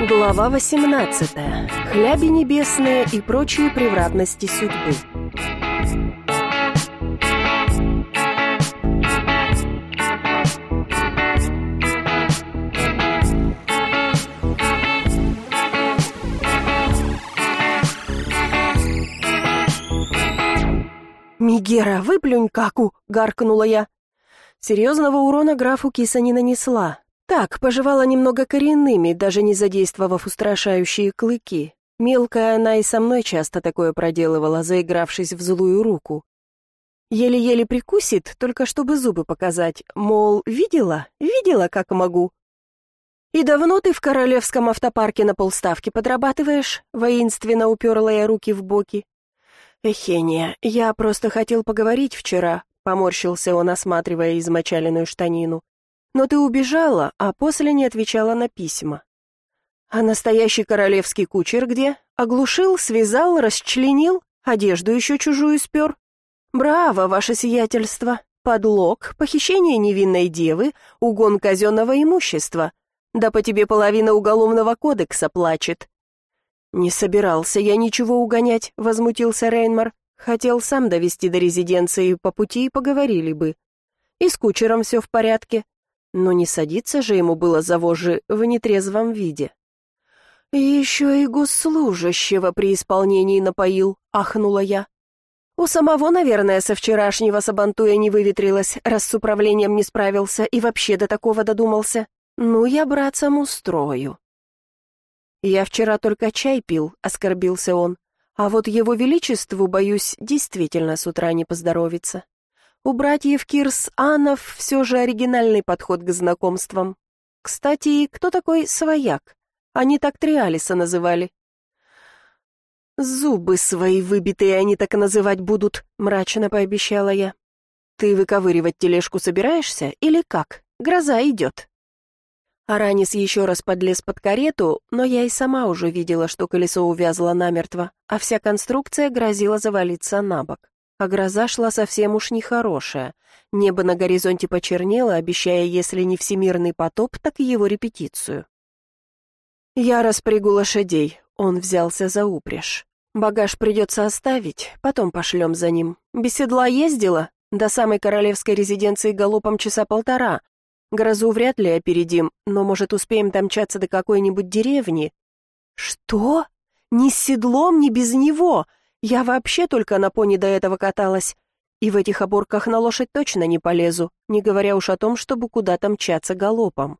Глава 18. Хляби небесные и прочие превратности судьбы. «Мегера, выплюнь каку!» — гаркнула я. Серьезного урона графу киса не нанесла. Так, пожевала немного коренными, даже не задействовав устрашающие клыки. Мелкая она и со мной часто такое проделывала, заигравшись в злую руку. Еле-еле прикусит, только чтобы зубы показать, мол, видела, как могу. «И давно ты в королевском автопарке на полставки подрабатываешь?» — воинственно уперла я руки в боки. «Эхения, я просто хотел поговорить вчера», — поморщился он, осматривая измочаленную штанину. «Но ты убежала, а после не отвечала на письма». «А настоящий королевский кучер где? Оглушил, связал, расчленил, одежду еще чужую спер? Браво, ваше сиятельство! Подлог, похищение невинной девы, угон казенного имущества. Да по тебе половина уголовного кодекса плачет». «Не собирался я ничего угонять», — возмутился Рейнмар. «Хотел сам довести до резиденции, по пути и поговорили бы. И с кучером все в порядке. Но не садиться же ему было за вожжи в нетрезвом виде». «И еще и госслужащего при исполнении напоил», — ахнула я. «У самого, наверное, со вчерашнего сабантуя не выветрилось, раз с управлением не справился и вообще до такого додумался. Ну, я братцам устрою». «Я вчера только чай пил», — оскорбился он. «А вот его величеству, боюсь, действительно с утра не поздоровится. У братьев Кирс-Анов все же оригинальный подход к знакомствам. Кстати, кто такой свояк? Они так Триалиса называли». «Зубы свои выбитые они так называть будут», — мрачно пообещала я. «Ты выковыривать тележку собираешься или как? Гроза идет». Аранис еще раз подлез под карету, но я и сама уже видела, что колесо увязло намертво, а вся конструкция грозила завалиться на бок. А гроза шла совсем уж нехорошая. Небо на горизонте почернело, обещая, если не всемирный потоп, так и его репетицию. «Я распрягу лошадей», — он взялся за упряжь. «Багаж придется оставить, потом пошлем за ним. Без седла ездила? До самой королевской резиденции галопом часа полтора. Грозу вряд ли опередим, но, может, успеем домчаться до какой-нибудь деревни». «Что? Ни с седлом, ни без него? Я вообще только на пони до этого каталась. И в этих оборках на лошадь точно не полезу, не говоря уж о том, чтобы куда-то мчаться галопом».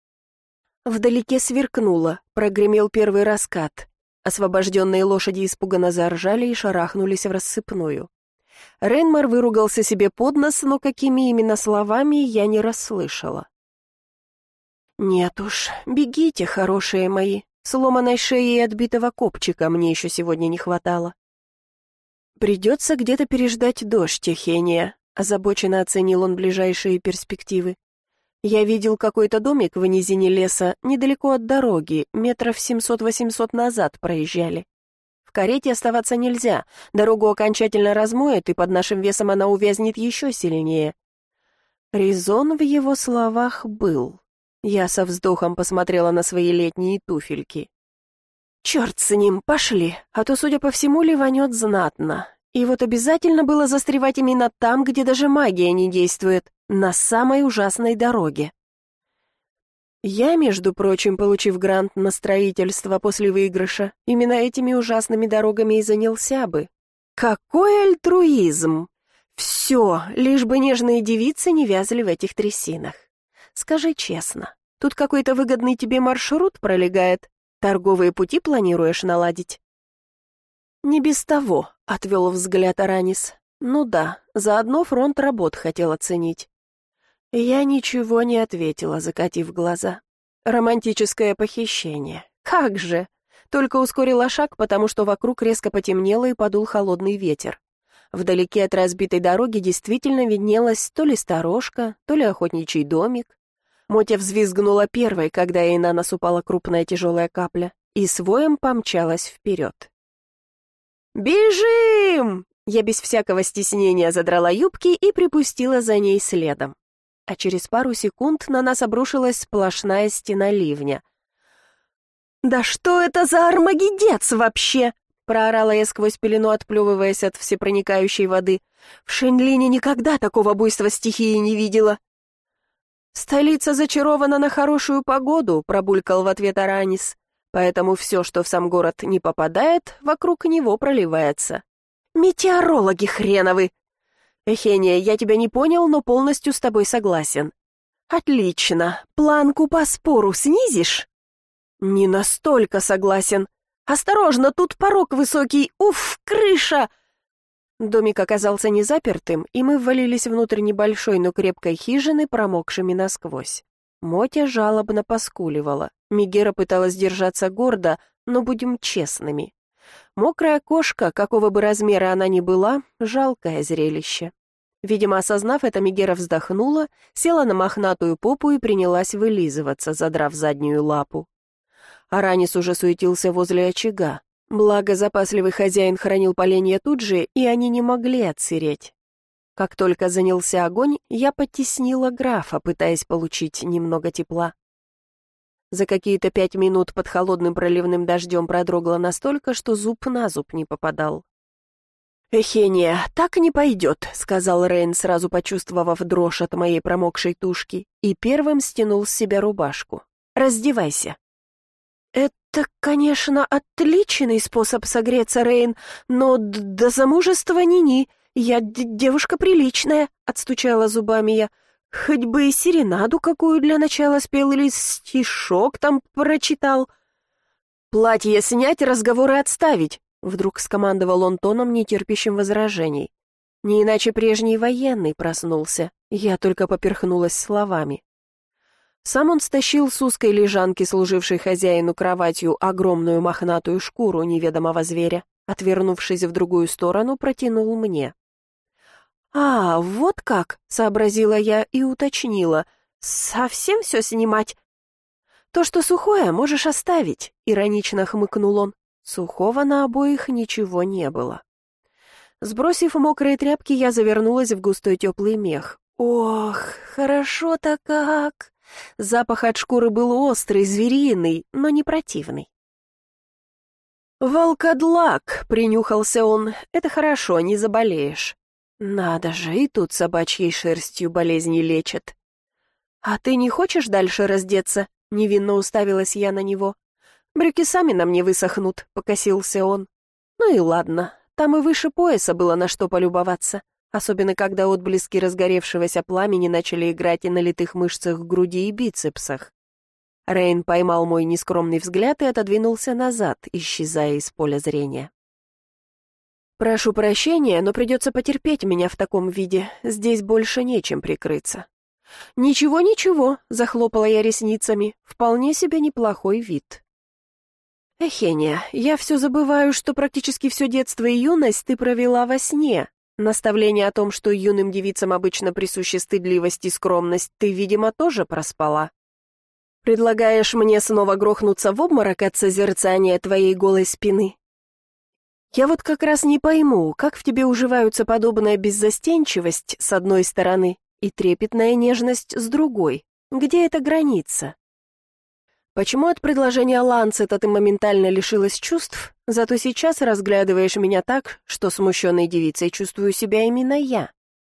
Вдалеке сверкнуло, прогремел первый раскат. Освобожденные лошади испуганно заржали и шарахнулись в рассыпную. Рейнмар выругался себе под нос, но какими именно словами я не расслышала. «Нет уж, бегите, хорошие мои. Сломанной шеи и отбитого копчика мне еще сегодня не хватало». «Придется где-то переждать дождь, Эхения», — озабоченно оценил он ближайшие перспективы. «Я видел какой-то домик в низине леса, недалеко от дороги, метров 700-800 назад проезжали. В карете оставаться нельзя, дорогу окончательно размоет, и под нашим весом она увязнет еще сильнее». Резон в его словах был. Я со вздохом посмотрела на свои летние туфельки. «Черт с ним, пошли, а то, судя по всему, ливанет знатно. И вот обязательно было застревать именно там, где даже магия не действует, на самой ужасной дороге». Я, между прочим, получив грант на строительство после выигрыша, именно этими ужасными дорогами и занялся бы. Какой альтруизм! Все, лишь бы нежные девицы не вязли в этих трясинах. Скажи честно, тут какой-то выгодный тебе маршрут пролегает? Торговые пути планируешь наладить?» «Не без того», — отвел взгляд Аранис. «Ну да, заодно фронт работ хотел оценить». Я ничего не ответила, закатив глаза. Романтическое похищение. Как же! Только ускорила шаг, потому что вокруг резко потемнело и подул холодный ветер. Вдалеке от разбитой дороги действительно виднелась то ли сторожка, то ли охотничий домик. Мотя взвизгнула первой, когда ей на нос упала крупная тяжелая капля, и с воем помчалась вперед. «Бежим!» Я без всякого стеснения задрала юбки и припустила за ней следом. А через пару секунд на нас обрушилась сплошная стена ливня. «Да что это за армагеддец вообще?» — проорала я сквозь пелену, отплевываясь от всепроникающей воды. «В Шэньлине никогда такого буйства стихии не видела». «Столица зачарована на хорошую погоду», — пробулькал в ответ Аранис. «Поэтому все, что в сам город не попадает, вокруг него проливается». «Метеорологи хреновы!» «Эхения, я тебя не понял, но полностью с тобой согласен». «Отлично. Планку по спору снизишь?» «Не настолько согласен. Осторожно, тут порог высокий. Уф, крыша!» Домик оказался незапертым, и мы ввалились внутрь небольшой, но крепкой хижины, промокшими насквозь. Мотя жалобно поскуливала. Мегера пыталась держаться гордо, но будем честными. Мокрая кошка, какого бы размера она ни была, жалкое зрелище. Видимо, осознав это, Мегера вздохнула, села на мохнатую попу и принялась вылизываться, задрав заднюю лапу. Аранис уже суетился возле очага. Благо, запасливый хозяин хранил поленья тут же, и они не могли отсыреть. Как только занялся огонь, я подтеснила графа, пытаясь получить немного тепла. За какие-то 5 минут под холодным проливным дождем продрогла настолько, что зуб на зуб не попадал. «Эхения, так не пойдет», — сказал Рейн, сразу почувствовав дрожь от моей промокшей тушки, и первым стянул с себя рубашку. «Раздевайся». «Это, конечно, отличный способ согреться, Рейн, но до замужества ни-ни. Я девушка приличная», — отстучала зубами я. «Хоть бы и серенаду какую для начала спел или стишок там прочитал». «Платье снять, разговоры отставить», — вдруг скомандовал он тоном, нетерпящим возражений. Не иначе прежний военный проснулся, я только поперхнулась словами. Сам он стащил с узкой лежанки, служившей хозяину кроватью, огромную мохнатую шкуру неведомого зверя, отвернувшись в другую сторону, протянул мне. «А, вот как!» — сообразила я и уточнила. «Совсем все снимать?» «То, что сухое, можешь оставить», — иронично хмыкнул он. Сухого на обоих ничего не было. Сбросив мокрые тряпки, я завернулась в густой теплый мех. Ох, хорошо-то как! Запах от шкуры был острый, звериный, но не противный. «Волкодлак!» — принюхался он. «Это хорошо, не заболеешь». «Надо же, и тут собачьей шерстью болезни лечат». «А ты не хочешь дальше раздеться?» — невинно уставилась я на него. «Брюки сами на мне высохнут», — покосился он. «Ну и ладно, там и выше пояса было на что полюбоваться, особенно когда отблески разгоревшегося пламени начали играть и на литых мышцах груди и бицепсах». Рейн поймал мой нескромный взгляд и отодвинулся назад, исчезая из поля зрения. «Прошу прощения, но придется потерпеть меня в таком виде, здесь больше нечем прикрыться». «Ничего, ничего», — захлопала я ресницами, — «вполне себе неплохой вид». «Эхения, я все забываю, что практически все детство и юность ты провела во сне. Наставление о том, что юным девицам обычно присущи стыдливость и скромность, ты, видимо, тоже проспала. Предлагаешь мне снова грохнуться в обморок от созерцания твоей голой спины? Я вот как раз не пойму, как в тебе уживаются подобная беззастенчивость с одной стороны и трепетная нежность с другой. Где эта граница? Почему от предложения Ланцета ты моментально лишилась чувств, зато сейчас разглядываешь меня так, что смущенной девицей чувствую себя именно я?»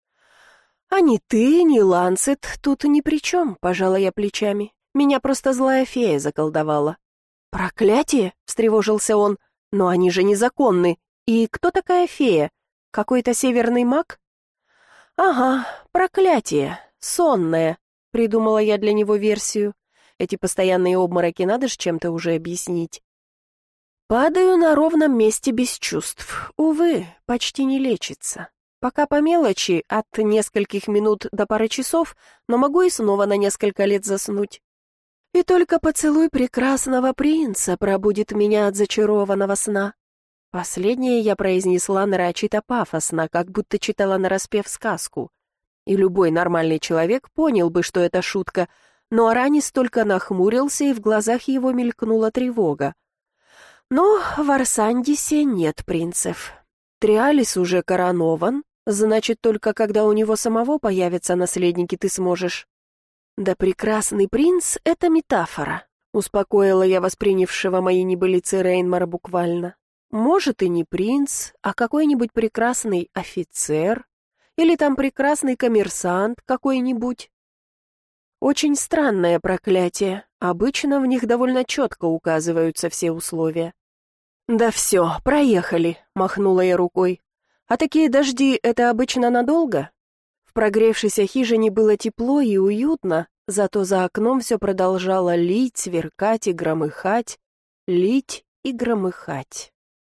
«А ни ты, ни Ланцет тут ни при чем», — пожала я плечами. «Меня просто злая фея заколдовала». «Проклятие!» — встревожился он. «Но они же незаконны. И кто такая фея? Какой-то северный маг?» «Ага, проклятие, сонное», — придумала я для него версию. Эти постоянные обмороки надо ж чем-то уже объяснить. Падаю на ровном месте без чувств. Увы, почти не лечится. Пока по мелочи, от нескольких минут до пары часов, но могу и снова на несколько лет заснуть. И только поцелуй прекрасного принца пробудит меня от зачарованного сна. Последнее я произнесла нарочито пафосно, как будто читала нараспев сказку. И любой нормальный человек понял бы, что это шутка, но Аранис только нахмурился, и в глазах его мелькнула тревога. «Но в Арсандисе нет принцев. Триалис уже коронован, значит, только когда у него самого появятся наследники, ты сможешь». «Да прекрасный принц — это метафора. Успокоила я воспринявшего мои небылицы Рейнмара буквально. Может, и не принц, а какой-нибудь прекрасный офицер. Или там прекрасный коммерсант какой-нибудь. Очень странное проклятие. Обычно в них довольно четко указываются все условия. «Да все, проехали», — махнула я рукой. «А такие дожди — это обычно надолго?» В прогревшейся хижине было тепло и уютно, зато за окном все продолжало лить, сверкать и громыхать, лить и громыхать.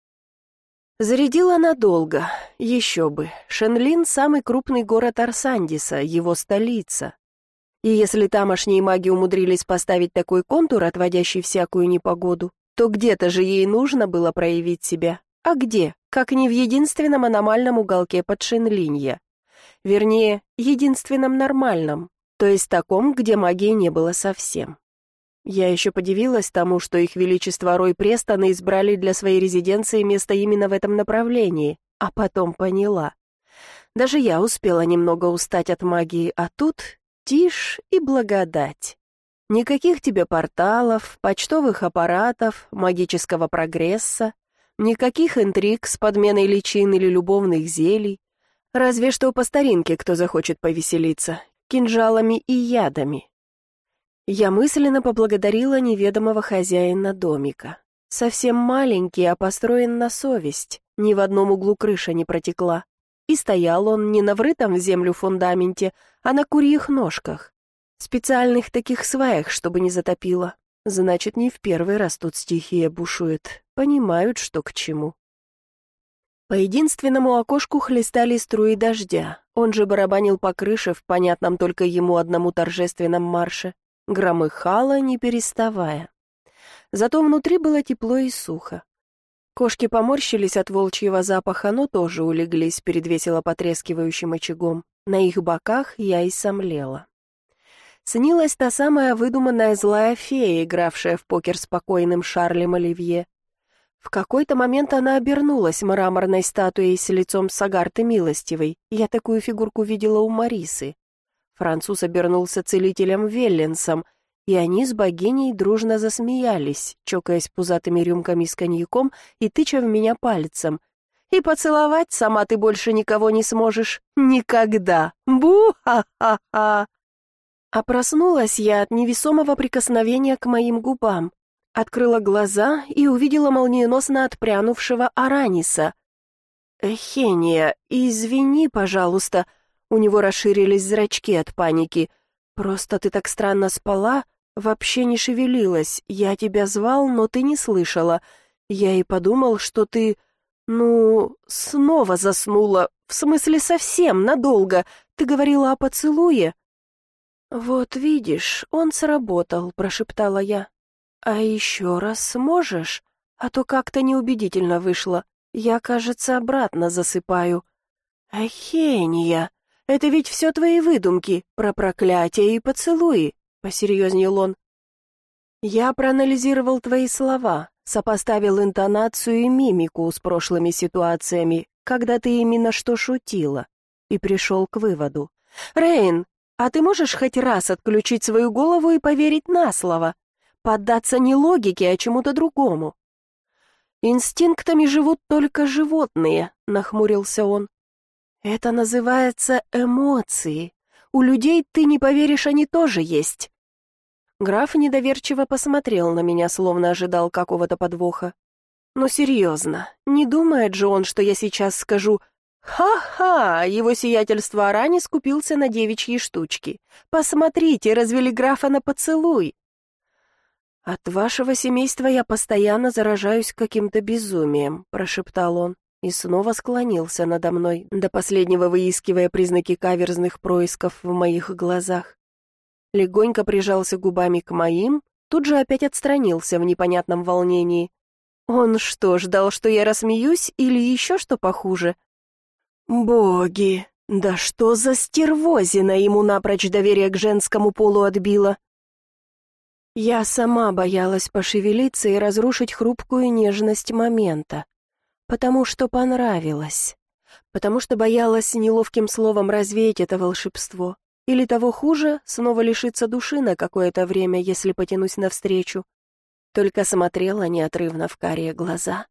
Зарядила надолго, еще бы. Шенлин — самый крупный город Арсандиса, его столица. И если тамошние маги умудрились поставить такой контур, отводящий всякую непогоду, то где-то же ей нужно было проявить себя. А где? Как не в единственном аномальном уголке Подшенлинья. Вернее, единственном нормальном, то есть таком, где магии не было совсем. Я еще подивилась тому, что их величество Рой Престоны избрали для своей резиденции место именно в этом направлении, а потом поняла. Даже я успела немного устать от магии, а тут тишь и благодать. Никаких тебе порталов, почтовых аппаратов, магического прогресса, никаких интриг с подменой личин или любовных зелий, разве что по старинке кто захочет повеселиться, кинжалами и ядами. Я мысленно поблагодарила неведомого хозяина домика. Совсем маленький, а построен на совесть, ни в одном углу крыша не протекла. И стоял он не на врытом в землю фундаменте, а на курьих ножках. Специальных таких сваях, чтобы не затопило. Значит, не в первый раз тут стихия бушует. Понимают, что к чему. По единственному окошку хлестали струи дождя. Он же барабанил по крыше в понятном только ему одному торжественном марше. Громыхало, не переставая. Зато внутри было тепло и сухо. Кошки поморщились от волчьего запаха, но тоже улеглись перед весело потрескивающим очагом. На их боках я и сомлела. Снилась та самая выдуманная злая фея, игравшая в покер с покойным Шарлем Оливье. В какой-то момент она обернулась мраморной статуей с лицом Сагарты Милостивой. Я такую фигурку видела у Марисы. Француз обернулся целителем Велленсом, и они с богиней дружно засмеялись, чокаясь пузатыми рюмками с коньяком и тыча в меня пальцем. «И поцеловать сама ты больше никого не сможешь. Никогда! Бу-ха-ха-ха!» А проснулась я от невесомого прикосновения к моим губам. Открыла глаза и увидела молниеносно отпрянувшего Араниса. «Эхения, извини, пожалуйста». У него расширились зрачки от паники. «Просто ты так странно спала, вообще не шевелилась. Я тебя звал, но ты не слышала. Я и подумал, что ты, снова заснула. В смысле, совсем, надолго. Ты говорила о поцелуе?» «Вот видишь, он сработал», — прошептала я. «А еще раз сможешь? А то как-то неубедительно вышло. Я, кажется, обратно засыпаю». «Эхения! Это ведь все твои выдумки про проклятие и поцелуи», — посерьезнел он. «Я проанализировал твои слова, сопоставил интонацию и мимику с прошлыми ситуациями, когда ты именно что шутила, и пришел к выводу. Рейн, а ты можешь хоть раз отключить свою голову и поверить на слово? Поддаться не логике, а чему-то другому?» «Инстинктами живут только животные», — нахмурился он. «Это называется эмоции. У людей, ты не поверишь, они тоже есть». Граф недоверчиво посмотрел на меня, словно ожидал какого-то подвоха. «Ну серьезно, не думает же он, что я сейчас скажу: «Ха-ха, его сиятельство Аранис купился на девичьи штучки. Посмотрите, развели графа на поцелуй». «От вашего семейства я постоянно заражаюсь каким-то безумием», — прошептал он. И снова склонился надо мной, до последнего выискивая признаки каверзных происков в моих глазах. Легонько прижался губами к моим, тут же опять отстранился в непонятном волнении. Он что, ждал, что я рассмеюсь или еще что похуже? Боги, да что за стервозина ему напрочь доверие к женскому полу отбила? Я сама боялась пошевелиться и разрушить хрупкую нежность момента. Потому что понравилось. Потому что боялась неловким словом развеять это волшебство. Или того хуже, снова лишиться души на какое-то время, если потянусь навстречу. Только смотрела неотрывно в карие глаза.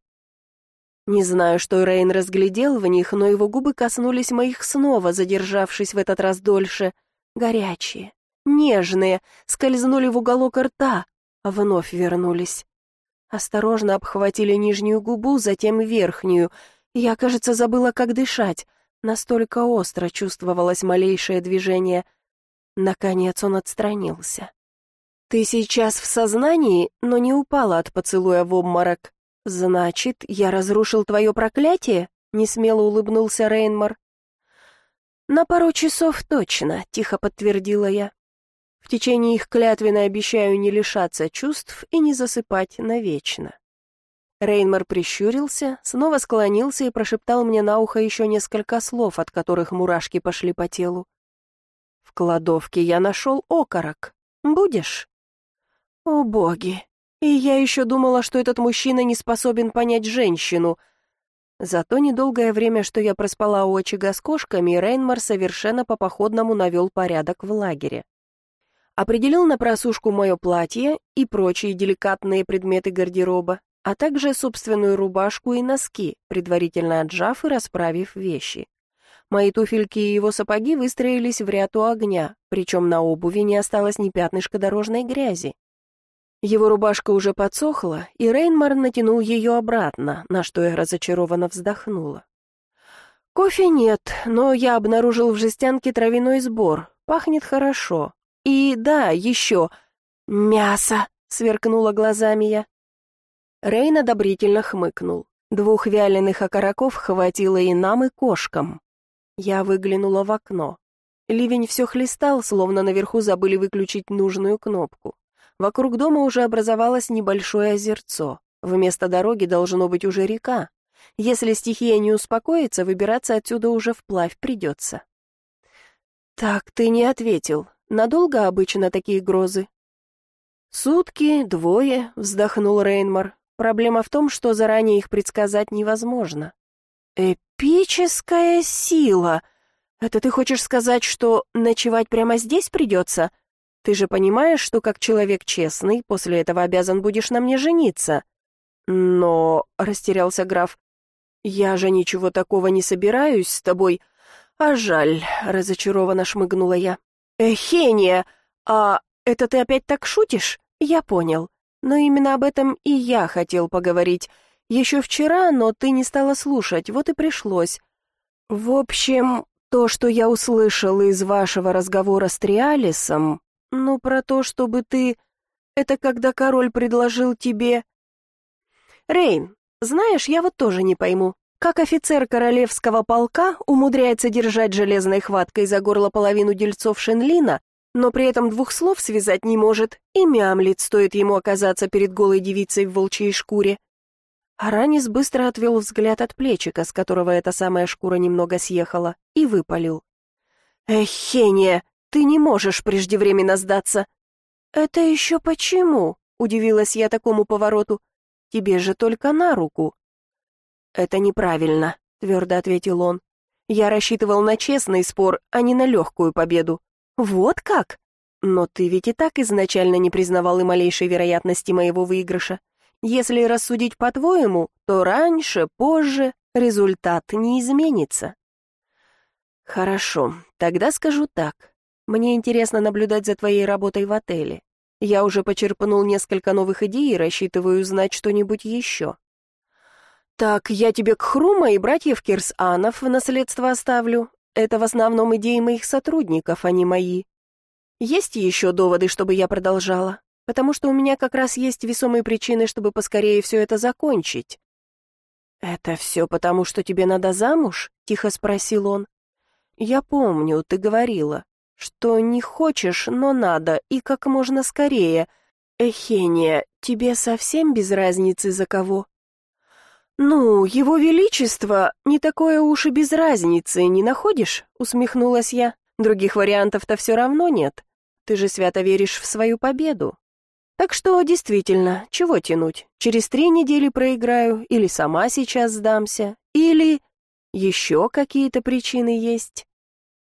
Не знаю, что Рейн разглядел в них, но его губы коснулись моих снова, задержавшись в этот раз дольше. Горячие, нежные, скользнули в уголок рта, а вновь вернулись. Осторожно обхватили нижнюю губу, затем верхнюю. Я, кажется, забыла, как дышать. Настолько остро чувствовалось малейшее движение. Наконец он отстранился. «Ты сейчас в сознании, но не упала от поцелуя в обморок. Значит, я разрушил твое проклятие?» — несмело улыбнулся Рейнмар. «На пару часов точно», — тихо подтвердила я. «В течение их клятвенно обещаю не лишаться чувств и не засыпать навечно». Рейнмар прищурился, снова склонился и прошептал мне на ухо еще несколько слов, от которых мурашки пошли по телу. «В кладовке я нашел окорок. Будешь?» «О боги! И я еще думала, что этот мужчина не способен понять женщину». За то недолгое время, что я проспала у очага с кошками, Рейнмар совершенно по-походному навел порядок в лагере. Определил на просушку мое платье и прочие деликатные предметы гардероба, а также собственную рубашку и носки, предварительно отжав и расправив вещи. Мои туфельки и его сапоги выстроились в ряд у огня, причем на обуви не осталось ни пятнышка дорожной грязи. Его рубашка уже подсохла, и Рейнмар натянул ее обратно, на что я разочарованно вздохнула. Кофе нет, но я обнаружил в жестянке травяной сбор, пахнет хорошо. И да, еще мясо, сверкнула глазами я. Рейн одобрительно хмыкнул. 2 вяленых окороков хватило и нам, и кошкам. Я выглянула в окно. Ливень все хлестал, словно наверху забыли выключить нужную кнопку. Вокруг дома уже образовалось небольшое озерцо. Вместо дороги должно быть уже река. Если стихия не успокоится, выбираться отсюда уже вплавь придется. «Так, ты не ответил. Надолго обычно такие грозы?» «Сутки, 2», — вздохнул Рейнмар. «Проблема в том, что заранее их предсказать невозможно». «Эпическая сила! Это ты хочешь сказать, что ночевать прямо здесь придется? Ты же понимаешь, что как человек честный, после этого обязан будешь на мне жениться?» «Но...» — растерялся граф. «Я же ничего такого не собираюсь с тобой. А жаль», — разочарованно шмыгнула я. «Хения, а это ты опять так шутишь? Я понял. Но именно об этом и я хотел поговорить. Еще вчера, но ты не стала слушать, вот и пришлось. В общем, то, что я услышал из вашего разговора с Триалисом, ну, про то, чтобы ты... Это когда король предложил тебе... Рейн, знаешь, я вот тоже не пойму, как офицер королевского полка умудряется держать железной хваткой за горло половину дельцов Шенлина, но при этом 2 слов связать не может, и мямлит, стоит ему оказаться перед голой девицей в волчьей шкуре. Аранис быстро отвел взгляд от плечика, с которого эта самая шкура немного съехала, и выпалил. «Хения, ты не можешь преждевременно сдаться». «Это еще почему?» — удивилась я такому повороту. «Тебе же только на руку». «Это неправильно», — твердо ответил он. «Я рассчитывал на честный спор, а не на легкую победу». «Вот как? Но ты ведь и так изначально не признавал и малейшей вероятности моего выигрыша. Если рассудить по-твоему, то раньше, позже результат не изменится». «Хорошо, тогда скажу так. Мне интересно наблюдать за твоей работой в отеле. Я уже почерпнул несколько новых идей и рассчитываю узнать что-нибудь еще». «Так, я тебе Кхрума и братьев Кирс-Анов в наследство оставлю. Это в основном идеи моих сотрудников, а не мои. Есть еще доводы, чтобы я продолжала? Потому что у меня как раз есть весомые причины, чтобы поскорее все это закончить». «Это все потому, что тебе надо замуж?» — тихо спросил он. «Я помню, ты говорила, что не хочешь, но надо, и как можно скорее. Эхения, тебе совсем без разницы за кого?» «Ну, его величество, не такое уж и без разницы, не находишь?» — усмехнулась я. «Других вариантов-то все равно нет. Ты же свято веришь в свою победу. Так что, действительно, чего тянуть? Через 3 недели проиграю, или сама сейчас сдамся, или... Еще какие-то причины есть?»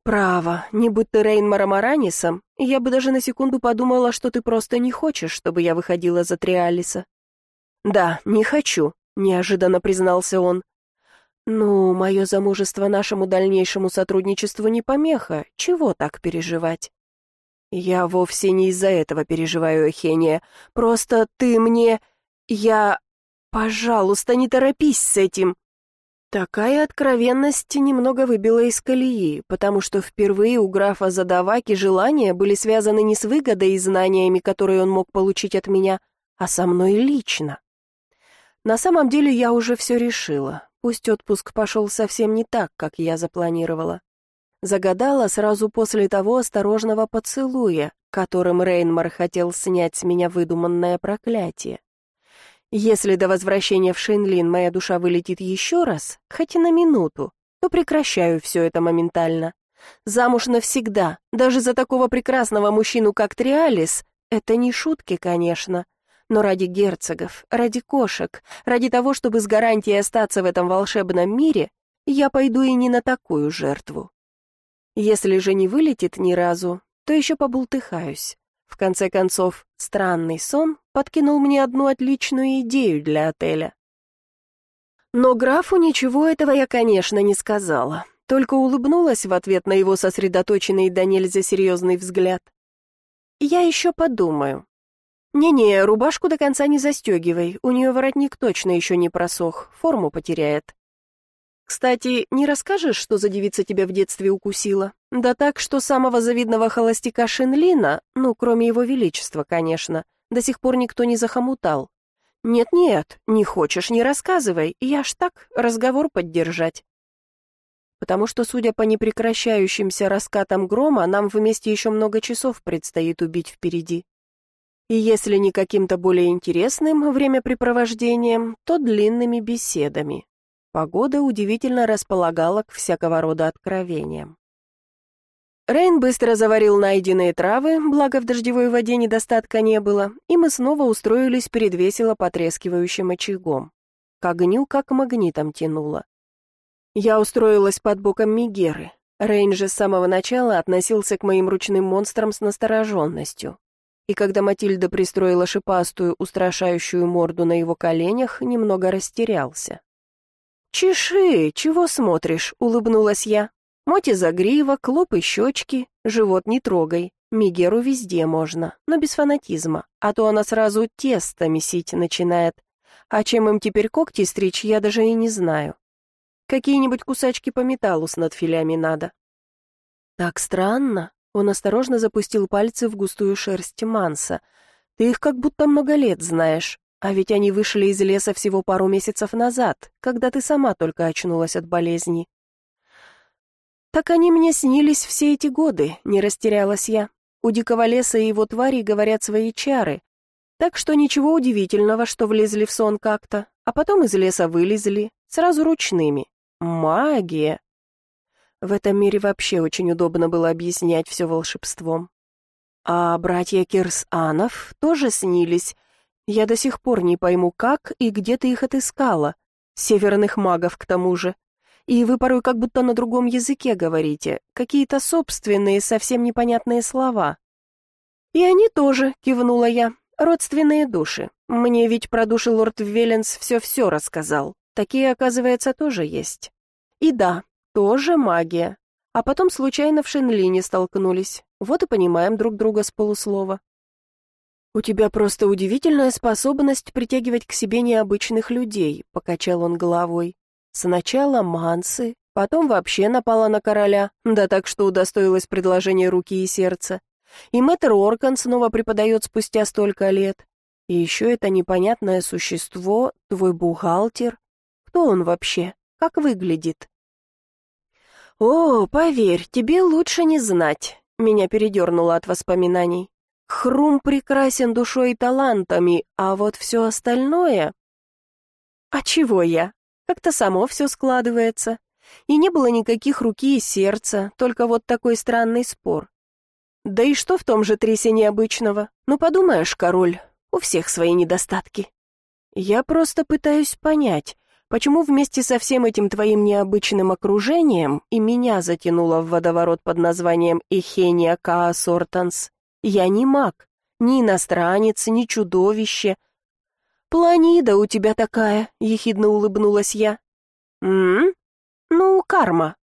«Право, не будь ты Рейнмаром Аранисом, я бы даже на секунду подумала, что ты просто не хочешь, чтобы я выходила за Триалиса». «Да, не хочу», — неожиданно признался он. «Ну, мое замужество нашему дальнейшему сотрудничеству не помеха, чего так переживать?» «Я вовсе не из-за этого переживаю, Эхения, просто ты мне... Я... Пожалуйста, не торопись с этим». Такая откровенность немного выбила из колеи, потому что впервые у графа Задаваки желания были связаны не с выгодой и знаниями, которые он мог получить от меня, а со мной лично. На самом деле я уже все решила, пусть отпуск пошел совсем не так, как я запланировала. Загадала сразу после того осторожного поцелуя, которым Рейнмар хотел снять с меня выдуманное проклятие. Если до возвращения в Шенлин моя душа вылетит еще раз, хоть и на минуту, то прекращаю все это моментально. Замуж навсегда, даже за такого прекрасного мужчину, как Триалис, это не шутки, конечно. Но ради герцогов, ради кошек, ради того, чтобы с гарантией остаться в этом волшебном мире, я пойду и не на такую жертву. Если же не вылетит ни разу, то еще побултыхаюсь. В конце концов, странный сон подкинул мне одну отличную идею для отеля. Но графу ничего этого я, конечно, не сказала, только улыбнулась в ответ на его сосредоточенный до нельзя серьезный взгляд. «Я еще подумаю». «Не-не, рубашку до конца не застегивай, у нее воротник точно еще не просох, форму потеряет». «Кстати, не расскажешь, что за девица тебя в детстве укусила? Да так, что самого завидного холостяка Шенлина, ну, кроме его величества, конечно, до сих пор никто не захомутал. Нет-нет, не хочешь, не рассказывай, я ж так, разговор поддержать». Потому что, судя по непрекращающимся раскатам грома, нам вместе еще много часов предстоит убить впереди. И если не каким-то более интересным времяпрепровождением, то длинными беседами. Погода удивительно располагала к всякого рода откровениям. Рейн быстро заварил найденные травы, благо в дождевой воде недостатка не было, и мы снова устроились перед весело потрескивающим очагом. К огню как магнитом тянуло. Я устроилась под боком Мегеры. Рейн же с самого начала относился к моим ручным монстрам с настороженностью. И когда Матильда пристроила шипастую, устрашающую морду на его коленях, немного растерялся. «Чеши, чего смотришь?» — улыбнулась я. «Моти загривок, лоб и щечки, живот не трогай. Мегеру везде можно, но без фанатизма, а то она сразу тесто месить начинает. А чем им теперь когти стричь, я даже и не знаю. Какие-нибудь кусачки по металлу с надфилями надо». «Так странно», — он осторожно запустил пальцы в густую шерсть Манса. «Ты их как будто много лет знаешь. А ведь они вышли из леса всего пару месяцев назад, когда ты сама только очнулась от болезни». «Так они мне снились все эти годы», — не растерялась я. «У дикого леса и его тварей говорят свои чары. Так что ничего удивительного, что влезли в сон как-то, а потом из леса вылезли, сразу ручными. Магия!» В этом мире вообще очень удобно было объяснять все волшебством. А братья Кирс-Анов тоже снились. Я до сих пор не пойму, как и где ты их отыскала. Северных магов, к тому же. И вы порой как будто на другом языке говорите, какие-то собственные, совсем непонятные слова. «И они тоже», — кивнула я, — «родственные души. Мне ведь про души лорд Веленс все-все рассказал. Такие, оказывается, тоже есть. И да, тоже магия. А потом случайно в Шенлине столкнулись. Вот и понимаем друг друга с полуслова». «У тебя просто удивительная способность притягивать к себе необычных людей», — покачал он головой. «Сначала мансы, потом вообще напала на короля, да так, что удостоилась предложения руки и сердца. И мэтр Оркан снова преподает спустя столько лет. И еще это непонятное существо, твой бухгалтер. Кто он вообще? Как выглядит?» «О, поверь, тебе лучше не знать», — меня передернуло от воспоминаний. «Хрум прекрасен душой и талантами, а вот все остальное...» «А чего я? Как-то само все складывается. И не было никаких руки и сердца, только вот такой странный спор. Да и что в том же Трисе необычного? Ну, подумаешь, король, у всех свои недостатки. Я просто пытаюсь понять, Почему вместе со всем этим твоим необычным окружением и меня затянуло в водоворот под названием Эхения Каасортанс? Я не маг, ни иностранец, ни чудовище. Планида у тебя такая, ехидно улыбнулась я. Ну, карма.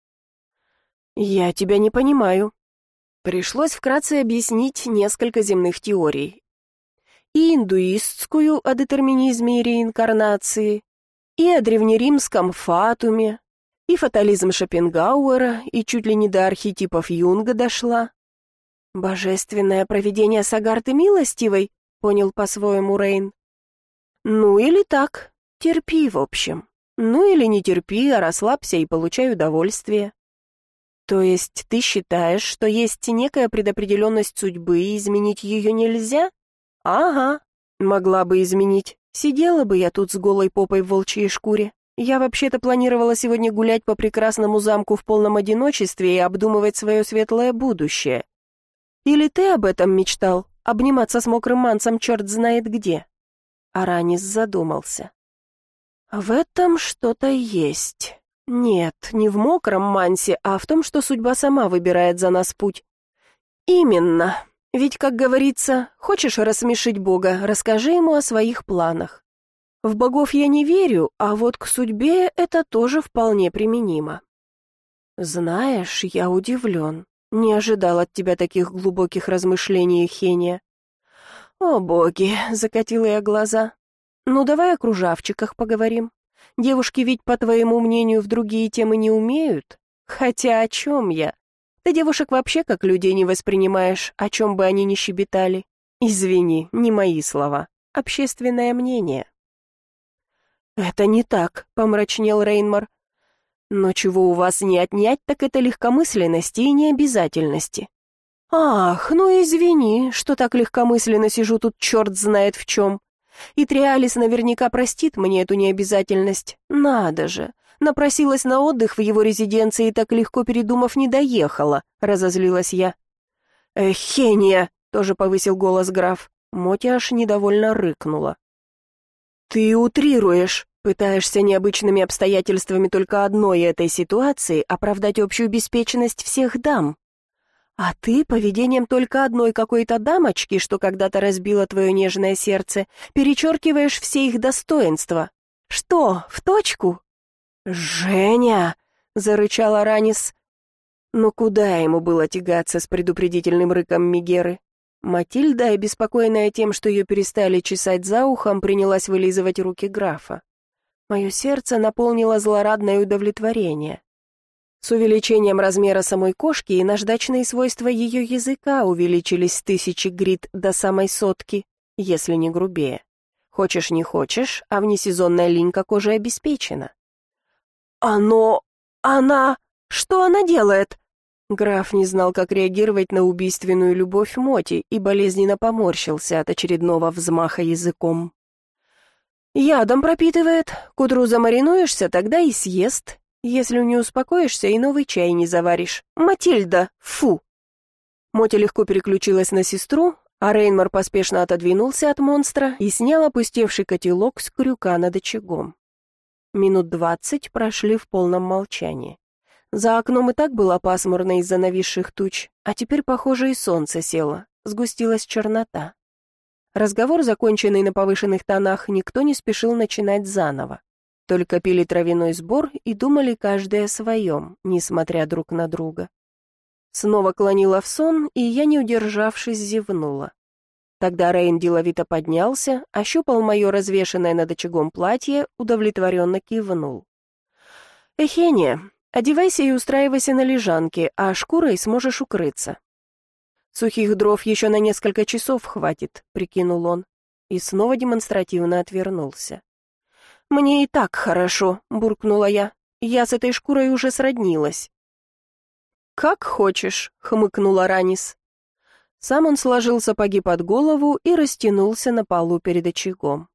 Я тебя не понимаю. Пришлось вкратце объяснить несколько земных теорий. И индуистскую о детерминизме и реинкарнации, и о древнеримском фатуме, и фатализм Шопенгауэра, и чуть ли не до архетипов Юнга дошла. «Божественное провидение Сагарты Милостивой», — понял по-своему Рейн. «Ну или так, терпи, в общем. Ну или не терпи, а расслабься и получай удовольствие». «То есть ты считаешь, что есть некая предопределенность судьбы, и изменить ее нельзя?» «Ага, могла бы изменить. Сидела бы я тут с голой попой в волчьей шкуре. Я вообще-то планировала сегодня гулять по прекрасному замку в полном одиночестве и обдумывать свое светлое будущее. Или ты об этом мечтал? Обниматься с мокрым манцем черт знает где?» Аранис задумался. «В этом что-то есть. Нет, не в мокром мансе, а в том, что судьба сама выбирает за нас путь. Именно. Ведь, как говорится, хочешь рассмешить Бога, расскажи ему о своих планах. В богов я не верю, а вот к судьбе это тоже вполне применимо. Знаешь, я удивлен. Не ожидал от тебя таких глубоких размышлений, Эхения. О, боги, закатила я глаза. Ну, давай о кружавчиках поговорим. Девушки ведь, по твоему мнению, в другие темы не умеют. Хотя о чем я? Ты девушек вообще как людей не воспринимаешь, о чем бы они ни щебетали. Извини, не мои слова. Общественное мнение. «Это не так», — помрачнел Рейнмар. «Но чего у вас не отнять, так это легкомысленности и необязательности». «Ах, ну извини, что так легкомысленно сижу тут черт знает в чем. И Триалис наверняка простит мне эту необязательность. Надо же, напросилась на отдых в его резиденции и так легко передумав не доехала», — разозлилась я. «Эхения!» — тоже повысил голос граф. Мотя аж недовольно рыкнула. «Ты утрируешь, пытаешься необычными обстоятельствами только одной этой ситуации оправдать общую беспечность всех дам. А ты поведением только одной какой-то дамочки, что когда-то разбила твое нежное сердце, перечеркиваешь все их достоинства. Что, в точку?» «Женя!» — зарычал Аранис. Но куда ему было тягаться с предупредительным рыком Мегеры? Матильда, обеспокоенная тем, что ее перестали чесать за ухом, принялась вылизывать руки графа. Мое сердце наполнило злорадное удовлетворение. С увеличением размера самой кошки и наждачные свойства ее языка увеличились с 1000 грит до самой 100, если не грубее. Хочешь не хочешь, а внесезонная линька кожи обеспечена. Она... Что она делает?» Граф не знал, как реагировать на убийственную любовь Моти и болезненно поморщился от очередного взмаха языком. «Ядом пропитывает. К утру замаринуешься, тогда и съест. Если не успокоишься, и новый чай не заваришь. Матильда, фу!» Мотя легко переключилась на сестру, а Рейнмар поспешно отодвинулся от монстра и снял опустевший котелок с крюка над очагом. Минут 20 прошли в полном молчании. За окном и так было пасмурно из-за нависших туч, а теперь, похоже, и солнце село, сгустилась чернота. Разговор, законченный на повышенных тонах, никто не спешил начинать заново. Только пили травяной сбор и думали каждый о своем, несмотря друг на друга. Снова клонила в сон, и я, не удержавшись, зевнула. Тогда Рейн деловито поднялся, ощупал мое развешанное над очагом платье, удовлетворенно кивнул. «Эхения, одевайся и устраивайся на лежанке, а шкурой сможешь укрыться». «Сухих дров еще на несколько часов хватит», — прикинул он, и снова демонстративно отвернулся. «Мне и так хорошо», — буркнула я. «Я с этой шкурой уже сроднилась». «Как хочешь», — хмыкнул Аранис. Сам он сложил сапоги под голову и растянулся на полу перед очагом.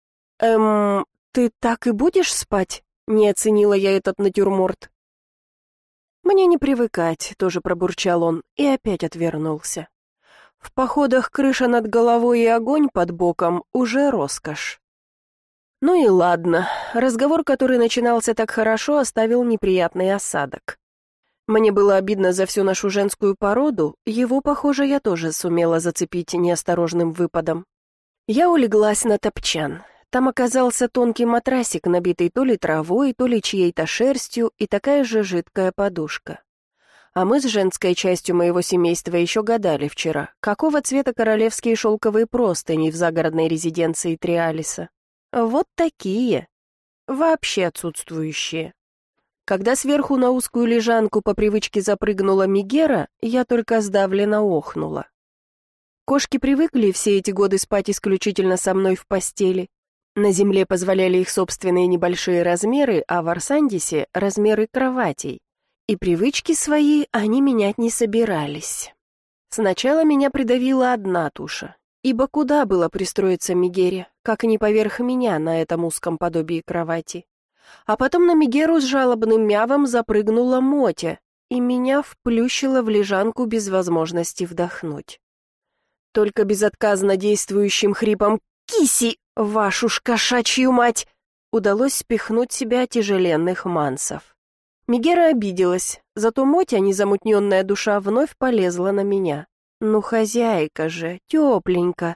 Ты так и будешь спать?» — не оценила я этот натюрморт. «Мне не привыкать», — тоже пробурчал он и опять отвернулся. «В походах крыша над головой и огонь под боком уже роскошь». Ну и ладно, разговор, который начинался так хорошо, оставил неприятный осадок. Мне было обидно за всю нашу женскую породу, его, похоже, я тоже сумела зацепить неосторожным выпадом. Я улеглась на топчан. Там оказался тонкий матрасик, набитый то ли травой, то ли чьей-то шерстью, и такая же жидкая подушка. А мы с женской частью моего семейства еще гадали вчера, какого цвета королевские шелковые простыни в загородной резиденции Триалиса. Вот такие. Вообще отсутствующие. Когда сверху на узкую лежанку по привычке запрыгнула Мегера, я только сдавленно охнула. Кошки привыкли все эти годы спать исключительно со мной в постели. На земле позволяли их собственные небольшие размеры, а в Арсандисе — размеры кроватей. И привычки свои они менять не собирались. Сначала меня придавила одна туша, ибо куда было пристроиться Мегере, как не поверх меня на этом узком подобии кровати. А потом на Мегеру с жалобным мявом запрыгнула Мотя, и меня вплющило в лежанку без возможности вдохнуть. Только безотказно действующим хрипом «Киси, вашу ж кошачью мать!» удалось спихнуть себя тяжеленных мансов. Мегера обиделась, зато Мотя, незамутненная душа, вновь полезла на меня. Ну, хозяйка же, тепленько.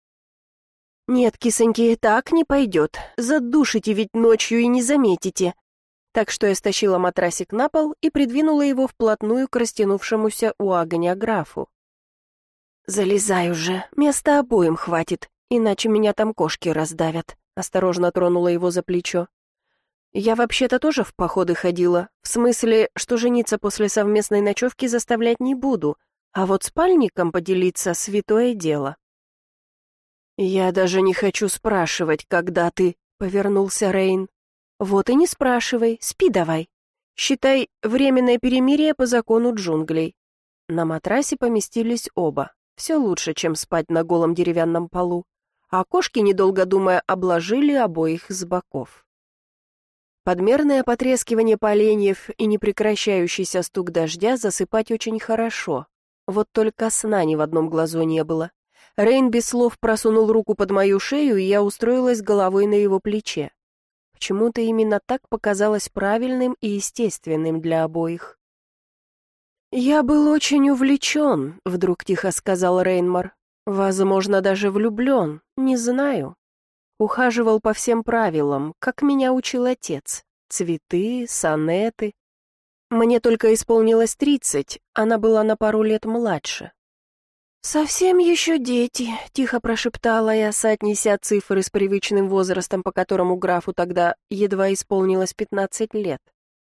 «Нет, кисоньки, так не пойдет. Задушите ведь ночью и не заметите». Так что я стащила матрасик на пол и придвинула его вплотную к растянувшемуся у огня графу. «Залезай уже, места обоим хватит, иначе меня там кошки раздавят», — осторожно тронула его за плечо. «Я вообще-то тоже в походы ходила, в смысле, что жениться после совместной ночевки заставлять не буду, а вот спальником поделиться — святое дело». «Я даже не хочу спрашивать, когда ты...» — повернулся Рейн. «Вот и не спрашивай, спи давай. Считай, временное перемирие по закону джунглей». На матрасе поместились оба. Все лучше, чем спать на голом деревянном полу. А кошки, недолго думая, обложили обоих с боков. Подмерное потрескивание поленьев и непрекращающийся стук дождя засыпать очень хорошо. Вот только сна ни в одном глазу не было. Рейн без слов просунул руку под мою шею, и я устроилась головой на его плече. Почему-то именно так показалось правильным и естественным для обоих. «Я был очень увлечен», — вдруг тихо сказал Рейнмар. «Возможно, даже влюблен, не знаю. Ухаживал по всем правилам, как меня учил отец. Цветы, сонеты. Мне только исполнилось 30, она была на пару лет младше». «Совсем еще дети», — тихо прошептала я, соотнеся цифры с привычным возрастом, по которому графу тогда едва исполнилось 15 лет.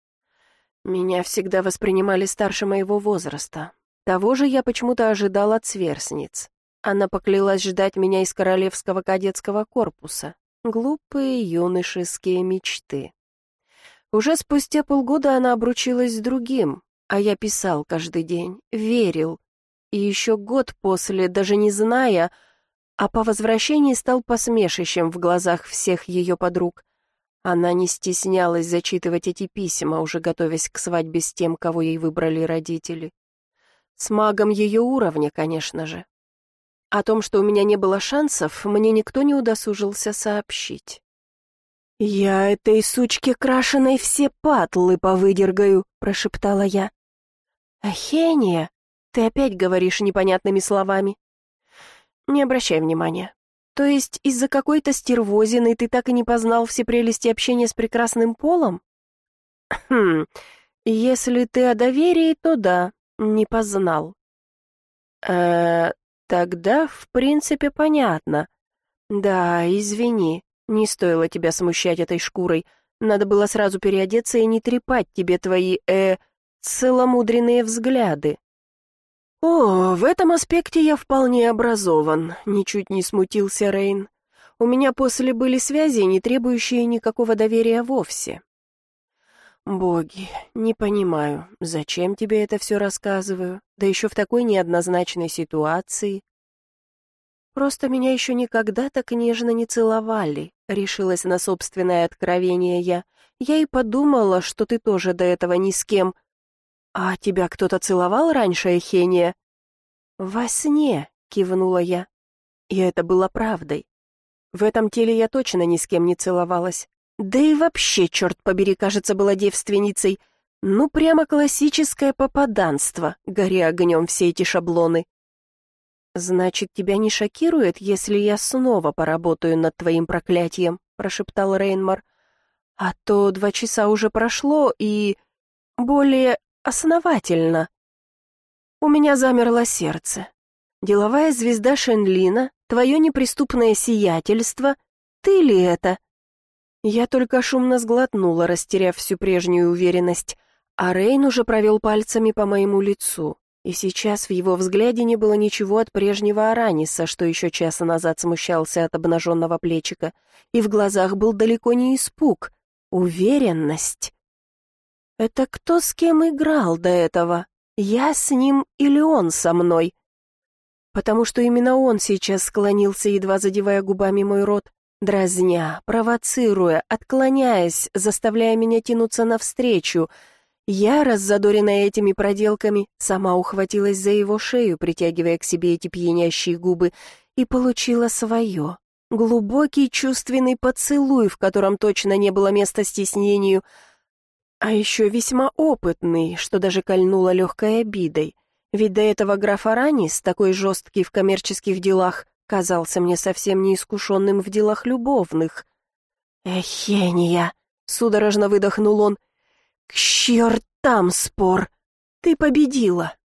Меня всегда воспринимали старше моего возраста. Того же я почему-то ожидал от сверстниц. Она поклялась ждать меня из королевского кадетского корпуса. Глупые юношеские мечты. Уже спустя полгода она обручилась с другим, а я писал каждый день, верил. И еще год после, даже не зная, а по возвращении стал посмешищем в глазах всех ее подруг. Она не стеснялась зачитывать эти письма, уже готовясь к свадьбе с тем, кого ей выбрали родители. С магом ее уровня, конечно же. О том, что у меня не было шансов, мне никто не удосужился сообщить. «Я этой сучке крашеной все патлы повыдергаю», — прошептала я. «Ахения, ты опять говоришь непонятными словами». «Не обращай внимания. То есть из-за какой-то стервозины ты так и не познал все прелести общения с прекрасным полом?» «Хм, если ты о доверии, то да, не познал». Тогда, в принципе, понятно. Да, извини, не стоило тебя смущать этой шкурой. Надо было сразу переодеться и не трепать тебе твои, целомудренные взгляды». «О, в этом аспекте я вполне образован», — ничуть не смутился Рейн. «У меня после были связи, не требующие никакого доверия вовсе». «Боги, не понимаю, зачем тебе это все рассказываю, да еще в такой неоднозначной ситуации?» «Просто меня еще никогда так нежно не целовали», — решилась на собственное откровение я. «Я и подумала, что ты тоже до этого ни с кем...» «А тебя кто-то целовал раньше, Эхения?» «Во сне», — кивнула я. И это было правдой. В этом теле я точно ни с кем не целовалась. Да и вообще, черт побери, кажется, была девственницей. Ну, прямо классическое попаданство, горя огнем все эти шаблоны. «Значит, тебя не шокирует, если я снова поработаю над твоим проклятием?» — прошептал Рейнмар. «А то 2 часа уже прошло, и... более основательно». У меня замерло сердце. Деловая звезда Шенлина, твое неприступное сиятельство, ты ли это? Я только шумно сглотнула, растеряв всю прежнюю уверенность, а Рейн уже провел пальцами по моему лицу, и сейчас в его взгляде не было ничего от прежнего Араниса, что еще час назад смущался от обнаженного плечика, и в глазах был далеко не испуг, уверенность. Это кто с кем играл до этого? Я с ним или он со мной? Потому что именно он сейчас склонился, едва задевая губами мой рот, дразня, провоцируя, отклоняясь, заставляя меня тянуться навстречу. Я, раззадоренная этими проделками, сама ухватилась за его шею, притягивая к себе эти пьянящие губы, и получила свое. Глубокий чувственный поцелуй, в котором точно не было места стеснению, а еще весьма опытный, что даже кольнуло легкой обидой. Ведь до этого граф Аранис, такой жесткий в коммерческих делах, казался мне совсем неискушенным в делах любовных. «Эхения!» — судорожно выдохнул он. «К чертам спор! Ты победила!